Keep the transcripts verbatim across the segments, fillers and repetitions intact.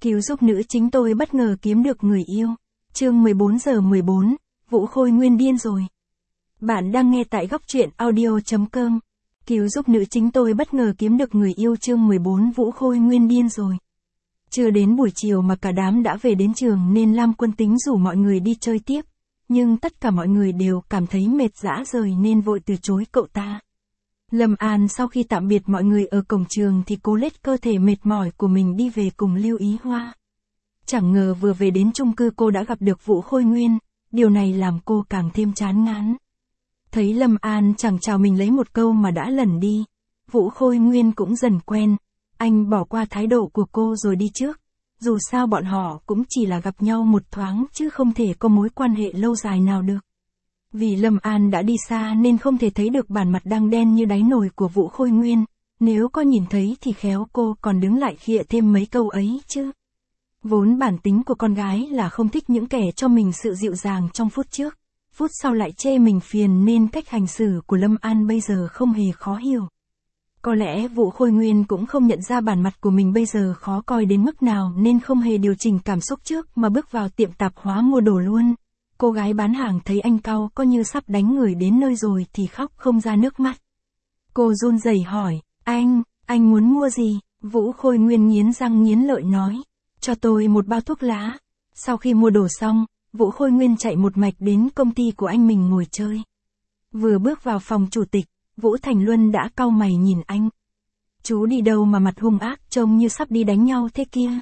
Cứu giúp nữ chính tôi bất ngờ kiếm được người yêu. Chương mười bốn giờ mười bốn, Vũ Khôi Nguyên điên rồi. Bạn đang nghe tại góc truyện audio chấm com. Cứu giúp nữ chính tôi bất ngờ kiếm được người yêu chương mười bốn Vũ Khôi Nguyên điên rồi. Chưa đến buổi chiều mà cả đám đã về đến trường nên Lam Quân tính rủ mọi người đi chơi tiếp. Nhưng tất cả mọi người đều cảm thấy mệt rã rời nên vội từ chối cậu ta. Lâm An sau khi tạm biệt mọi người ở cổng trường thì cố lết cơ thể mệt mỏi của mình đi về cùng Lưu Ý Hoa. Chẳng ngờ vừa về đến chung cư cô đã gặp được Vũ Khôi Nguyên, điều này làm cô càng thêm chán ngán. Thấy Lâm An chẳng chào mình lấy một câu mà đã lẩn đi, Vũ Khôi Nguyên cũng dần quen, anh bỏ qua thái độ của cô rồi đi trước. Dù sao bọn họ cũng chỉ là gặp nhau một thoáng chứ không thể có mối quan hệ lâu dài nào được. Vì Lâm An đã đi xa nên không thể thấy được bản mặt đang đen như đáy nồi của Vũ Khôi Nguyên, nếu có nhìn thấy thì khéo cô còn đứng lại khịa thêm mấy câu ấy chứ. Vốn bản tính của con gái là không thích những kẻ cho mình sự dịu dàng trong phút trước, phút sau lại chê mình phiền nên cách hành xử của Lâm An bây giờ không hề khó hiểu. Có lẽ Vũ Khôi Nguyên cũng không nhận ra bản mặt của mình bây giờ khó coi đến mức nào nên không hề điều chỉnh cảm xúc trước mà bước vào tiệm tạp hóa mua đồ luôn. Cô gái bán hàng thấy anh cau có như sắp đánh người đến nơi rồi thì khóc không ra nước mắt. Cô run rẩy hỏi, anh, anh muốn mua gì? Vũ Khôi Nguyên nghiến răng nghiến lợi nói, cho tôi một bao thuốc lá. Sau khi mua đồ xong, Vũ Khôi Nguyên chạy một mạch đến công ty của anh mình ngồi chơi. Vừa bước vào phòng chủ tịch, Vũ Thành Luân đã cau mày nhìn anh. Chú đi đâu mà mặt hung ác trông như sắp đi đánh nhau thế kia?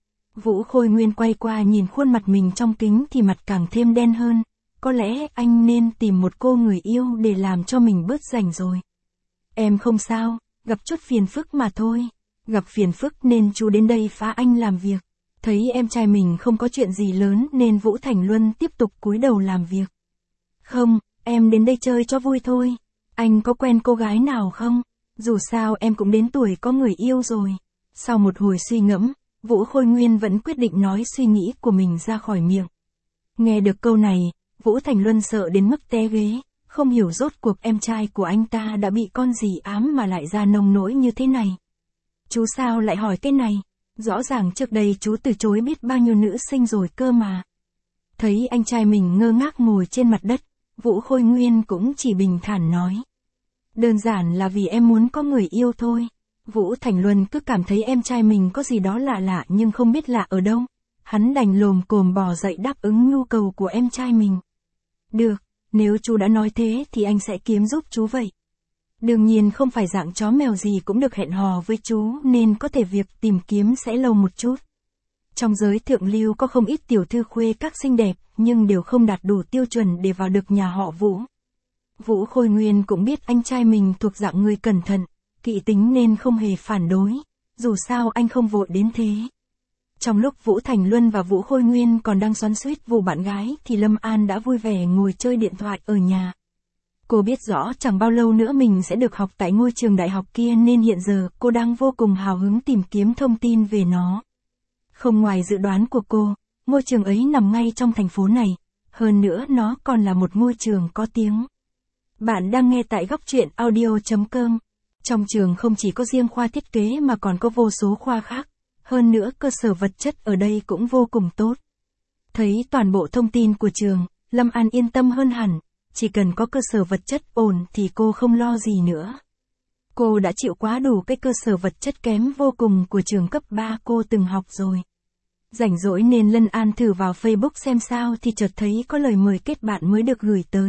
Vũ Khôi Nguyên quay qua nhìn khuôn mặt mình trong kính thì mặt càng thêm đen hơn. Có lẽ anh nên tìm một cô người yêu để làm cho mình bớt rảnh rồi. Em không sao, gặp chút phiền phức mà thôi. Gặp phiền phức nên chú đến đây phá anh làm việc. Thấy em trai mình không có chuyện gì lớn nên Vũ Thành Luân tiếp tục cúi đầu làm việc. Không, em đến đây chơi cho vui thôi. Anh có quen cô gái nào không? Dù sao em cũng đến tuổi có người yêu rồi. Sau một hồi suy ngẫm, Vũ Khôi Nguyên vẫn quyết định nói suy nghĩ của mình ra khỏi miệng. Nghe được câu này, Vũ Thành Luân sợ đến mức té ghế, không hiểu rốt cuộc em trai của anh ta đã bị con gì ám mà lại ra nông nỗi như thế này. Chú sao lại hỏi cái này? Rõ ràng trước đây chú từ chối biết bao nhiêu nữ sinh rồi cơ mà. Thấy anh trai mình ngơ ngác ngồi trên mặt đất, Vũ Khôi Nguyên cũng chỉ bình thản nói. Đơn giản là vì em muốn có người yêu thôi. Vũ Thành Luân cứ cảm thấy em trai mình có gì đó lạ lạ nhưng không biết lạ ở đâu. Hắn đành lồm cồm bò dậy đáp ứng nhu cầu của em trai mình. Được, nếu chú đã nói thế thì anh sẽ kiếm giúp chú vậy. Đương nhiên không phải dạng chó mèo gì cũng được hẹn hò với chú nên có thể việc tìm kiếm sẽ lâu một chút. Trong giới thượng lưu có không ít tiểu thư khuê các xinh đẹp nhưng đều không đạt đủ tiêu chuẩn để vào được nhà họ Vũ. Vũ Khôi Nguyên cũng biết anh trai mình thuộc dạng người cẩn thận, kỹ tính nên không hề phản đối, dù sao anh không vội đến thế. Trong lúc Vũ Thành Luân và Vũ Khôi Nguyên còn đang xoắn xuýt vụ bạn gái thì Lâm An đã vui vẻ ngồi chơi điện thoại ở nhà. Cô biết rõ chẳng bao lâu nữa mình sẽ được học tại ngôi trường đại học kia nên hiện giờ cô đang vô cùng hào hứng tìm kiếm thông tin về nó. Không ngoài dự đoán của cô, ngôi trường ấy nằm ngay trong thành phố này, hơn nữa nó còn là một ngôi trường có tiếng. Bạn đang nghe tại góc truyện audio chấm com. Trong trường không chỉ có riêng khoa thiết kế mà còn có vô số khoa khác, hơn nữa cơ sở vật chất ở đây cũng vô cùng tốt. Thấy toàn bộ thông tin của trường, Lâm An yên tâm hơn hẳn, chỉ cần có cơ sở vật chất ổn thì cô không lo gì nữa. Cô đã chịu quá đủ cái cơ sở vật chất kém vô cùng của trường cấp ba cô từng học rồi. Rảnh rỗi nên Lâm An thử vào Facebook xem sao thì chợt thấy có lời mời kết bạn mới được gửi tới.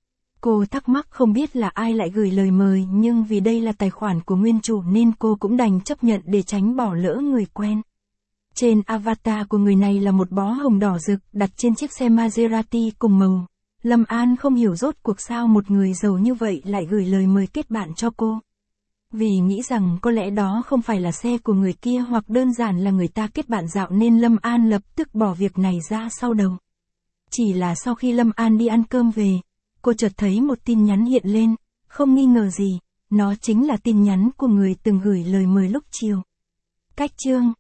Cô thắc mắc không biết là ai lại gửi lời mời nhưng vì đây là tài khoản của nguyên chủ nên cô cũng đành chấp nhận để tránh bỏ lỡ người quen. Trên avatar của người này là một bó hồng đỏ rực đặt trên chiếc xe Maserati cùng màu. Lâm An không hiểu rốt cuộc sao một người giàu như vậy lại gửi lời mời kết bạn cho cô. Vì nghĩ rằng có lẽ đó không phải là xe của người kia hoặc đơn giản là người ta kết bạn dạo nên Lâm An lập tức bỏ việc này ra sau đầu. Chỉ là sau khi Lâm An đi ăn cơm về, cô chợt thấy một tin nhắn hiện lên, không nghi ngờ gì, nó chính là tin nhắn của người từng gửi lời mời lúc chiều. Cách chương